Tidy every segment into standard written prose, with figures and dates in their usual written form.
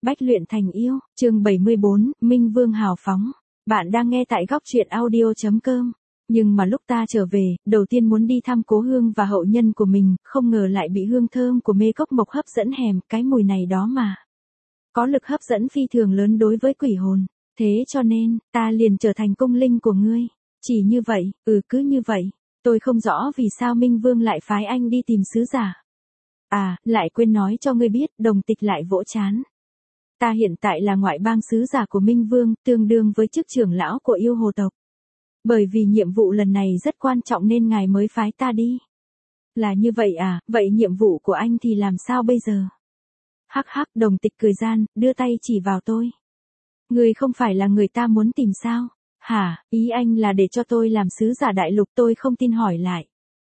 Bách luyện thành yêu, chương 74, Minh Vương hào phóng. Bạn đang nghe tại góc truyện audio.com. Nhưng mà lúc ta trở về, đầu tiên muốn đi thăm cố hương và hậu nhân của mình, không ngờ lại bị hương thơm của mê cốc mộc hấp dẫn hèm, cái mùi này đó mà. Có lực hấp dẫn phi thường lớn đối với quỷ hồn. Thế cho nên, ta liền trở thành cung linh của ngươi. Chỉ như vậy, cứ như vậy. Tôi không rõ vì sao Minh Vương lại phái anh đi tìm sứ giả. À, lại quên nói cho ngươi biết, Đồng Tịch lại vỗ chán. Ta hiện tại là ngoại bang sứ giả của Minh Vương, tương đương với chức trưởng lão của yêu hồ tộc. Bởi vì nhiệm vụ lần này rất quan trọng nên ngài mới phái ta đi. Là như vậy à, vậy nhiệm vụ của anh thì làm sao bây giờ? Hắc hắc, Đồng Tịch cười gian, đưa tay chỉ vào tôi. Ngươi không phải là người ta muốn tìm sao? Hả, ý anh là để cho tôi làm sứ giả đại lục, tôi không tin hỏi lại.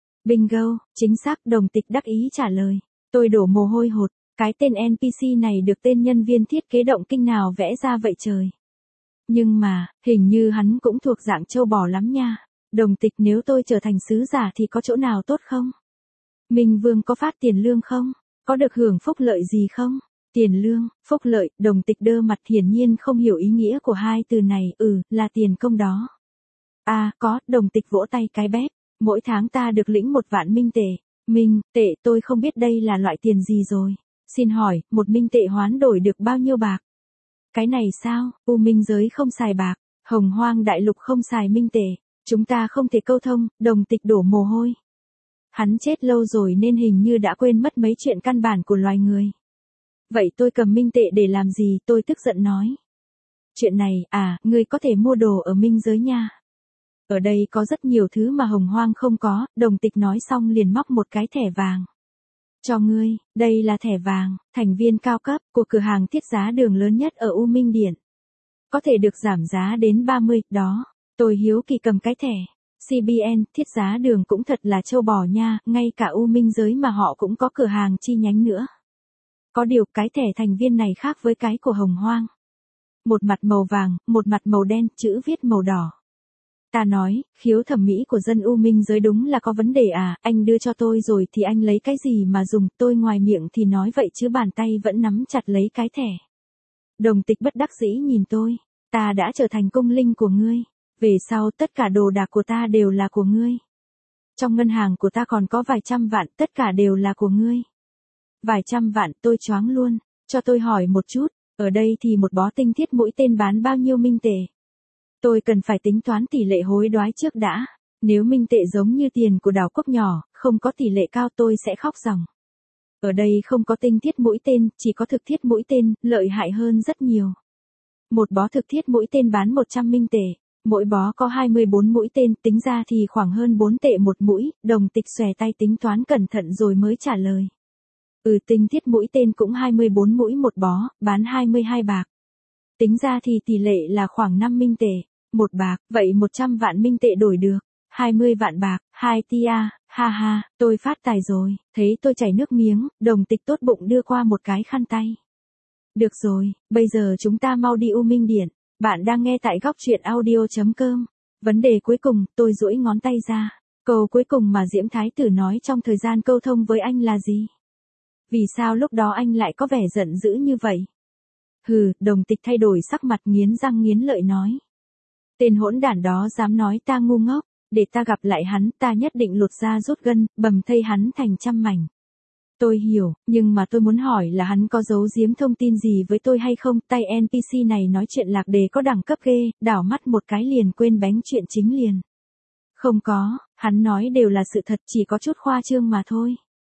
Bingo, chính xác, Đồng Tịch đắc ý trả lời. Tôi đổ mồ hôi hột, cái tên NPC này được tên nhân viên thiết kế động kinh nào vẽ ra vậy trời. Nhưng mà, hình như hắn cũng thuộc dạng châu bò lắm nha. Đồng Tịch, nếu tôi trở thành sứ giả thì có chỗ nào tốt không? Minh Vương có phát tiền lương không? Có được hưởng phúc lợi gì không? Tiền lương, phúc lợi, Đồng Tịch đơ mặt hiển nhiên không hiểu ý nghĩa của hai từ này, là tiền công đó. À, có, Đồng Tịch vỗ tay cái bép. Mỗi tháng ta được lĩnh 1 vạn minh tệ. Minh tệ, tôi không biết đây là loại tiền gì rồi. Xin hỏi, 1 minh tệ hoán đổi được bao nhiêu bạc? Cái này sao, U Minh giới không xài bạc, Hồng Hoang đại lục không xài minh tệ. Chúng ta không thể câu thông, Đồng Tịch đổ mồ hôi. Hắn chết lâu rồi nên hình như đã quên mất mấy chuyện căn bản của loài người. Vậy tôi cầm minh tệ để làm gì, tôi tức giận nói. Chuyện này, ngươi có thể mua đồ ở minh giới nha. Ở đây có rất nhiều thứ mà Hồng Hoang không có, Đồng Tịch nói xong liền móc một cái thẻ vàng. Cho ngươi, đây là thẻ vàng, thành viên cao cấp, của cửa hàng thiết giá đường lớn nhất ở U Minh Điện. Có thể được giảm giá đến 30, đó. Tôi hiếu kỳ cầm cái thẻ. CBN, thiết giá đường cũng thật là châu bò nha, ngay cả U Minh giới mà họ cũng có cửa hàng chi nhánh nữa. Có điều cái thẻ thành viên này khác với cái của Hồng Hoang. Một mặt màu vàng, một mặt màu đen, chữ viết màu đỏ. Ta nói, khiếu thẩm mỹ của dân U Minh giới đúng là có vấn đề à, anh đưa cho tôi rồi thì anh lấy cái gì mà dùng, tôi ngoài miệng thì nói vậy chứ bàn tay vẫn nắm chặt lấy cái thẻ. Đồng Tịch bất đắc dĩ nhìn tôi, ta đã trở thành cung linh của ngươi, về sau tất cả đồ đạc của ta đều là của ngươi. Trong ngân hàng của ta còn có vài trăm vạn, tất cả đều là của ngươi. Vài trăm vạn, tôi choáng luôn, cho tôi hỏi một chút, ở đây thì một bó tinh thiết mũi tên bán bao nhiêu minh tệ? Tôi cần phải tính toán tỷ lệ hối đoái trước đã. Nếu minh tệ giống như tiền của đảo quốc nhỏ, không có tỷ lệ cao tôi sẽ khóc ròng. Ở đây không có tinh thiết mũi tên, chỉ có thực thiết mũi tên, lợi hại hơn rất nhiều. Một bó thực thiết mũi tên bán 100 minh tệ, mỗi bó có 24 mũi tên, tính ra thì khoảng hơn 4 tệ một mũi, Đồng Tịch xòe tay tính toán cẩn thận rồi mới trả lời. Tinh thiết mũi tên cũng 24 mũi một bó, bán 22 bạc. Tính ra thì tỷ lệ là khoảng 5 minh tệ. 1 bạc, vậy 100 vạn minh tệ đổi được 20 vạn bạc, 2 tia, ha ha, tôi phát tài rồi. Thấy tôi chảy nước miếng, Đồng Tịch tốt bụng đưa qua một cái khăn tay. Được rồi, bây giờ chúng ta mau đi U Minh Điện. Bạn đang nghe tại góc truyện audio.com. Vấn đề cuối cùng, tôi duỗi ngón tay ra. Câu cuối cùng mà Diễm Thái Tử nói trong thời gian câu thông với anh là gì? Vì sao lúc đó anh lại có vẻ giận dữ như vậy? Đồng Tịch thay đổi sắc mặt nghiến răng nghiến lợi nói. Tên hỗn đản đó dám nói ta ngu ngốc, để ta gặp lại hắn, ta nhất định lột da rút gân, bầm thây hắn thành trăm mảnh. Tôi hiểu, nhưng mà tôi muốn hỏi là hắn có giấu giếm thông tin gì với tôi hay không? Tay NPC này nói chuyện lạc đề có đẳng cấp ghê, đảo mắt một cái liền quên bánh chuyện chính liền. Không có, hắn nói đều là sự thật, chỉ có chút khoa trương mà thôi.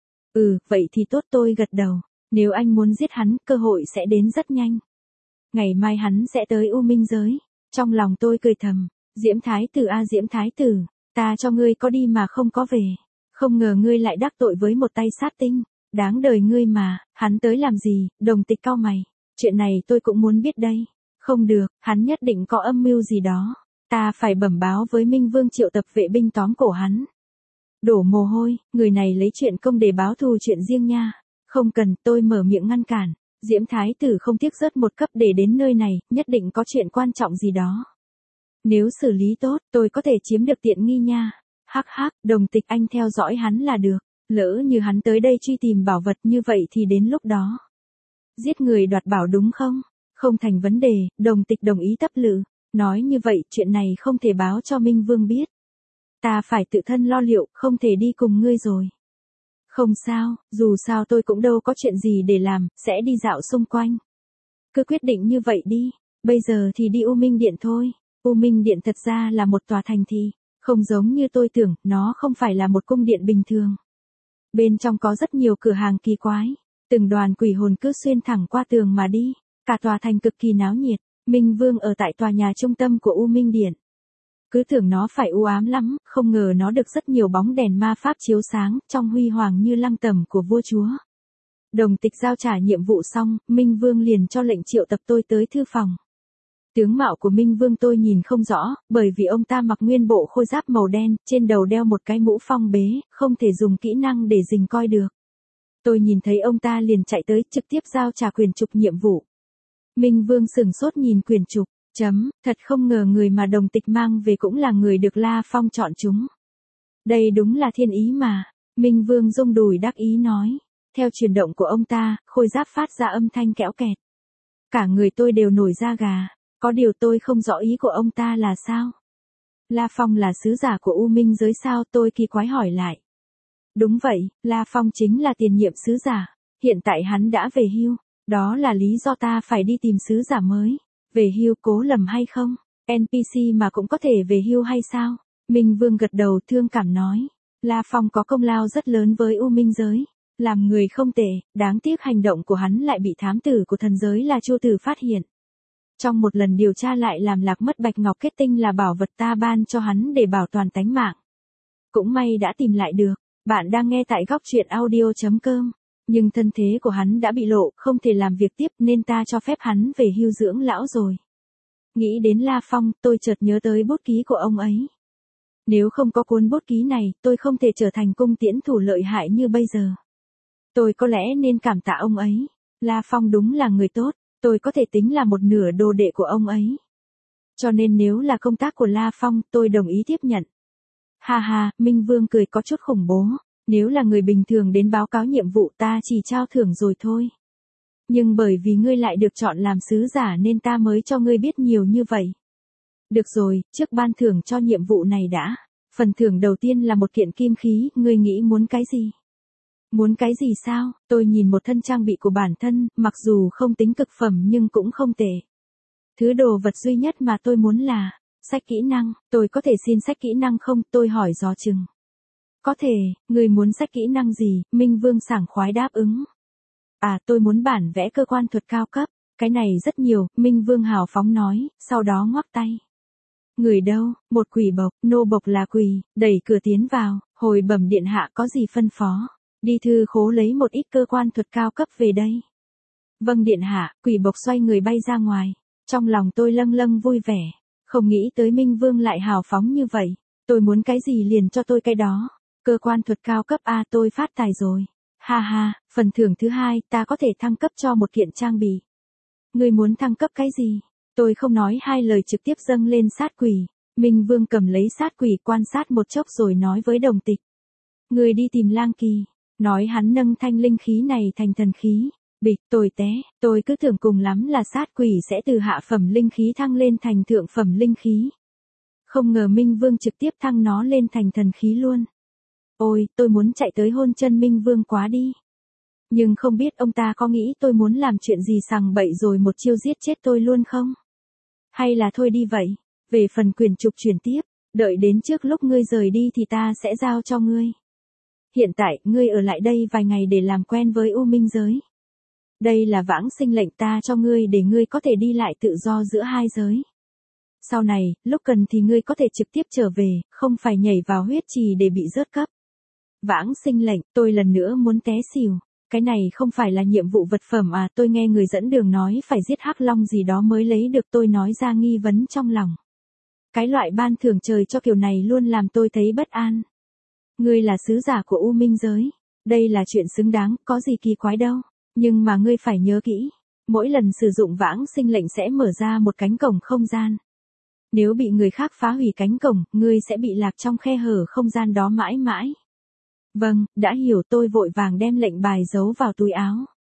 Vậy thì tốt, tôi gật đầu. Nếu anh muốn giết hắn, cơ hội sẽ đến rất nhanh. Ngày mai hắn sẽ tới U Minh giới. Trong lòng tôi cười thầm, Diễm Thái Tử Diễm Thái Tử, ta cho ngươi có đi mà không có về. Không ngờ ngươi lại đắc tội với một tay sát tinh, đáng đời ngươi mà, hắn tới làm gì? Đồng Tịch cau mày, chuyện này tôi cũng muốn biết đây. Không được, hắn nhất định có âm mưu gì đó. Ta phải bẩm báo với Minh Vương triệu tập vệ binh tóm cổ hắn. Đổ mồ hôi, người này lấy chuyện công để báo thù chuyện riêng nha. Không cần, tôi mở miệng ngăn cản. Diễm Thái Tử không tiếc rớt một cấp để đến nơi này, nhất định có chuyện quan trọng gì đó. Nếu xử lý tốt, tôi có thể chiếm được tiện nghi nha. Hắc hắc, Đồng Tịch, anh theo dõi hắn là được. Lỡ như hắn tới đây truy tìm bảo vật như vậy thì đến lúc đó. Giết người đoạt bảo đúng không? Không thành vấn đề, Đồng Tịch đồng ý tấp lự. Nói như vậy, chuyện này không thể báo cho Minh Vương biết. Ta phải tự thân lo liệu, không thể đi cùng ngươi rồi. Không sao, dù sao tôi cũng đâu có chuyện gì để làm, sẽ đi dạo xung quanh. Cứ quyết định như vậy đi, bây giờ thì đi U Minh Điện thôi. U Minh Điện thật ra là một tòa thành thị, không giống như tôi tưởng, nó không phải là một cung điện bình thường. Bên trong có rất nhiều cửa hàng kỳ quái, từng đoàn quỷ hồn cứ xuyên thẳng qua tường mà đi, cả tòa thành cực kỳ náo nhiệt. Minh Vương ở tại tòa nhà trung tâm của U Minh Điện. Cứ tưởng nó phải u ám lắm, không ngờ nó được rất nhiều bóng đèn ma pháp chiếu sáng, trong huy hoàng như lăng tẩm của vua chúa. Đồng Tịch giao trả nhiệm vụ xong, Minh Vương liền cho lệnh triệu tập tôi tới thư phòng. Tướng mạo của Minh Vương tôi nhìn không rõ, bởi vì ông ta mặc nguyên bộ khôi giáp màu đen, trên đầu đeo một cái mũ phong bế, không thể dùng kỹ năng để rình coi được. Tôi nhìn thấy ông ta liền chạy tới, trực tiếp giao trả quyền trục nhiệm vụ. Minh Vương sửng sốt nhìn quyền trục, thật không ngờ người mà Đồng Tịch mang về cũng là người được La Phong chọn chúng. Đây đúng là thiên ý mà, Minh Vương rung đùi đắc ý nói. Theo chuyển động của ông ta, khôi giáp phát ra âm thanh kẽo kẹt. Cả người tôi đều nổi da gà, có điều tôi không rõ ý của ông ta là sao. La Phong là sứ giả của U Minh giới sao, tôi kỳ quái hỏi lại. Đúng vậy, La Phong chính là tiền nhiệm sứ giả, hiện tại hắn đã về hưu, đó là lý do ta phải đi tìm sứ giả mới. Về hưu cố lầm hay không? NPC mà cũng có thể về hưu hay sao? Minh Vương gật đầu thương cảm nói. La Phong có công lao rất lớn với U Minh giới. Làm người không tệ, đáng tiếc hành động của hắn lại bị thám tử của thần giới là Chu Tử phát hiện. Trong một lần điều tra lại làm lạc mất bạch ngọc kết tinh là bảo vật ta ban cho hắn để bảo toàn tánh mạng. Cũng may đã tìm lại được. Bạn đang nghe tại góc truyện audio.com. Nhưng thân thế của hắn đã bị lộ, không thể làm việc tiếp nên ta cho phép hắn về hưu dưỡng lão rồi. Nghĩ đến La Phong, tôi chợt nhớ tới bút ký của ông ấy. Nếu không có cuốn bút ký này, tôi không thể trở thành cung tiễn thủ lợi hại như bây giờ. Tôi có lẽ nên cảm tạ ông ấy. La Phong đúng là người tốt, tôi có thể tính là một nửa đồ đệ của ông ấy. Cho nên nếu là công tác của La Phong, tôi đồng ý tiếp nhận. Ha ha, Minh Vương cười có chút khủng bố. Nếu là người bình thường đến báo cáo nhiệm vụ ta chỉ trao thưởng rồi thôi. Nhưng bởi vì ngươi lại được chọn làm sứ giả nên ta mới cho ngươi biết nhiều như vậy. Được rồi, trước ban thưởng cho nhiệm vụ này đã. Phần thưởng đầu tiên là một kiện kim khí, ngươi nghĩ muốn cái gì? Muốn cái gì sao? Tôi nhìn một thân trang bị của bản thân, mặc dù không tính cực phẩm nhưng cũng không tệ. Thứ đồ vật duy nhất mà tôi muốn là sách kỹ năng, tôi có thể xin sách kỹ năng không? Tôi hỏi dò chừng. Có thể, người muốn sách kỹ năng gì? Minh Vương sảng khoái đáp ứng. À, tôi muốn bản vẽ cơ quan thuật cao cấp, cái này rất nhiều, Minh Vương hào phóng nói, sau đó ngoắc tay. Người đâu? Một quỷ bộc, nô bộc là quỷ, đẩy cửa tiến vào, hồi bẩm điện hạ có gì phân phó? Đi thư khố lấy một ít cơ quan thuật cao cấp về đây. Vâng điện hạ, quỷ bộc xoay người bay ra ngoài. Trong lòng tôi lâng lâng vui vẻ, không nghĩ tới Minh Vương lại hào phóng như vậy. Tôi muốn cái gì liền cho tôi cái đó. Cơ quan thuật cao cấp A tôi phát tài rồi. Ha ha, phần thưởng thứ hai ta có thể thăng cấp cho một kiện trang bị. Ngươi muốn thăng cấp cái gì? Tôi không nói hai lời trực tiếp dâng lên sát quỷ. Minh Vương cầm lấy sát quỷ quan sát một chốc rồi nói với Đồng Tịch. Ngươi đi tìm Lang Kỳ. Nói hắn nâng thanh linh khí này thành thần khí. Bịch tôi té, tôi cứ tưởng cùng lắm là sát quỷ sẽ từ hạ phẩm linh khí thăng lên thành thượng phẩm linh khí. Không ngờ Minh Vương trực tiếp thăng nó lên thành thần khí luôn. Ôi, tôi muốn chạy tới hôn chân Minh Vương quá đi. Nhưng không biết ông ta có nghĩ tôi muốn làm chuyện gì sằng bậy rồi một chiêu giết chết tôi luôn không? Hay là thôi đi vậy, về phần quyền trục chuyển tiếp, đợi đến trước lúc ngươi rời đi thì ta sẽ giao cho ngươi. Hiện tại, ngươi ở lại đây vài ngày để làm quen với U Minh giới. Đây là vãng sinh lệnh ta cho ngươi để ngươi có thể đi lại tự do giữa hai giới. Sau này, lúc cần thì ngươi có thể trực tiếp trở về, không phải nhảy vào huyết trì để bị rớt cấp. Vãng sinh lệnh, tôi lần nữa muốn té xỉu. Cái này không phải là nhiệm vụ vật phẩm à, tôi nghe người dẫn đường nói phải giết hắc long gì đó mới lấy được, tôi nói ra nghi vấn trong lòng. Cái loại ban thưởng trời cho kiểu này luôn làm tôi thấy bất an. Ngươi là sứ giả của U Minh giới. Đây là chuyện xứng đáng, có gì kỳ quái đâu. Nhưng mà ngươi phải nhớ kỹ. Mỗi lần sử dụng vãng sinh lệnh sẽ mở ra một cánh cổng không gian. Nếu bị người khác phá hủy cánh cổng, ngươi sẽ bị lạc trong khe hở không gian đó mãi mãi. Vâng, đã hiểu, tôi vội vàng đem lệnh bài giấu vào túi áo.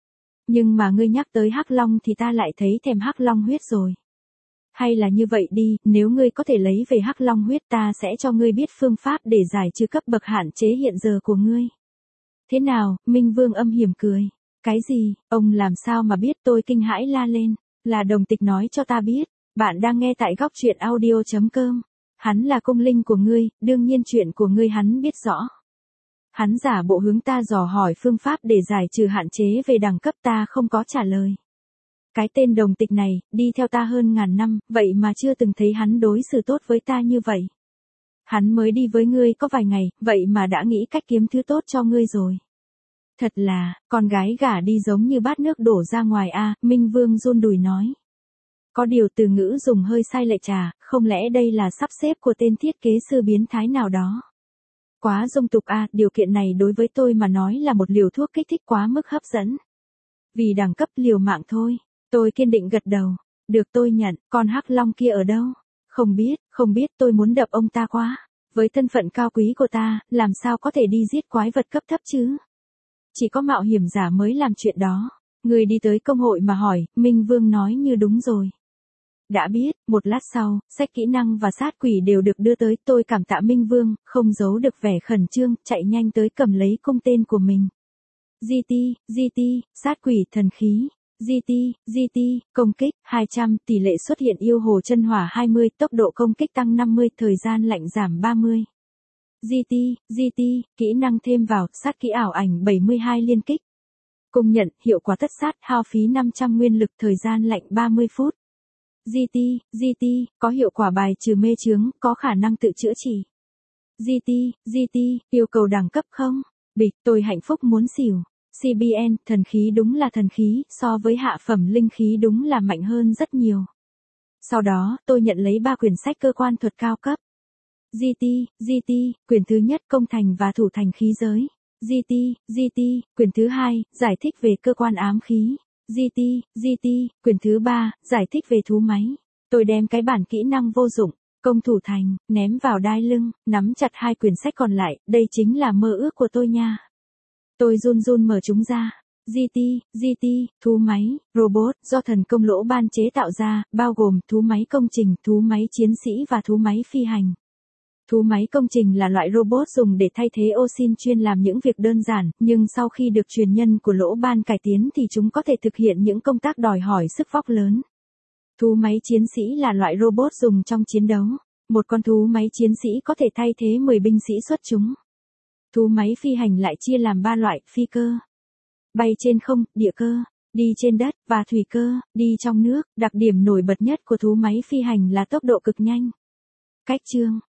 Nhưng mà ngươi nhắc tới hắc long thì ta lại thấy thèm hắc long huyết rồi. Hay là như vậy đi, nếu ngươi có thể lấy về hắc long huyết ta sẽ cho ngươi biết phương pháp để giải trừ cấp bậc hạn chế hiện giờ của ngươi. Thế nào, Minh Vương âm hiểm cười. Cái gì, ông làm sao mà biết? Tôi kinh hãi la lên. Là Đồng Tịch nói cho ta biết. Bạn đang nghe tại góc truyện audio.com. Hắn là cung linh của ngươi, đương nhiên chuyện của ngươi hắn biết rõ. Hắn giả bộ hướng ta dò hỏi phương pháp để giải trừ hạn chế về đẳng cấp, ta không có trả lời. Cái tên Đồng Tịch này, đi theo ta hơn ngàn năm, vậy mà chưa từng thấy hắn đối xử tốt với ta như vậy. Hắn mới đi với ngươi có vài ngày, vậy mà đã nghĩ cách kiếm thứ tốt cho ngươi rồi. Thật là, con gái gả đi giống như bát nước đổ ra ngoài a. Minh Vương run đùi nói. Có điều từ ngữ dùng hơi sai lệ trà, không lẽ đây là sắp xếp của tên thiết kế sư biến thái nào đó? Quá dung tục a, điều kiện này đối với tôi mà nói là một liều thuốc kích thích quá mức hấp dẫn. Vì đẳng cấp liều mạng thôi, tôi kiên định gật đầu. Được, tôi nhận. Con hắc long kia ở đâu? Không biết, tôi muốn đập ông ta quá. Với thân phận cao quý của ta, làm sao có thể đi giết quái vật cấp thấp chứ? Chỉ có mạo hiểm giả mới làm chuyện đó. Người đi tới công hội mà hỏi, Minh Vương nói như đúng rồi. Đã biết, một lát sau, sách kỹ năng và sát quỷ đều được đưa tới, tôi cảm tạ Minh Vương, không giấu được vẻ khẩn trương, chạy nhanh tới cầm lấy cung tên của mình. GT, sát quỷ thần khí. GT, công kích, 200, tỷ lệ xuất hiện yêu hồ chân hỏa 20, tốc độ công kích tăng 50, thời gian lạnh giảm 30. GT, kỹ năng thêm vào, sát kỹ ảo ảnh 72 liên kích. Công nhận, hiệu quả tất sát, hao phí 500 nguyên lực, thời gian lạnh 30 phút. GT, có hiệu quả bài trừ mê chướng, có khả năng tự chữa trị. GT, yêu cầu đẳng cấp không? Bịch, tôi hạnh phúc muốn xỉu. CBN, thần khí đúng là thần khí, so với hạ phẩm linh khí đúng là mạnh hơn rất nhiều. Sau đó, tôi nhận lấy 3 quyển sách cơ quan thuật cao cấp. GT, quyển thứ nhất công thành và thủ thành khí giới. GT, quyển thứ hai, giải thích về cơ quan ám khí. GT, quyển thứ ba, giải thích về thú máy. Tôi đem cái bản kỹ năng vô dụng, công thủ thành, ném vào đai lưng, nắm chặt 2 quyển sách còn lại, đây chính là mơ ước của tôi nha. Tôi run mở chúng ra. GT, thú máy, robot, do thần công Lỗ Ban chế tạo ra, bao gồm thú máy công trình, thú máy chiến sĩ và thú máy phi hành. Thú máy công trình là loại robot dùng để thay thế ô xin chuyên làm những việc đơn giản, nhưng sau khi được truyền nhân của Lỗ Ban cải tiến thì chúng có thể thực hiện những công tác đòi hỏi sức vóc lớn. Thú máy chiến sĩ là loại robot dùng trong chiến đấu. Một con thú máy chiến sĩ có thể thay thế 10 binh sĩ xuất chúng. Thú máy phi hành lại chia làm 3 loại, phi cơ, bay trên không, địa cơ, đi trên đất, và thủy cơ, đi trong nước. Đặc điểm nổi bật nhất của thú máy phi hành là tốc độ cực nhanh. Cách chương,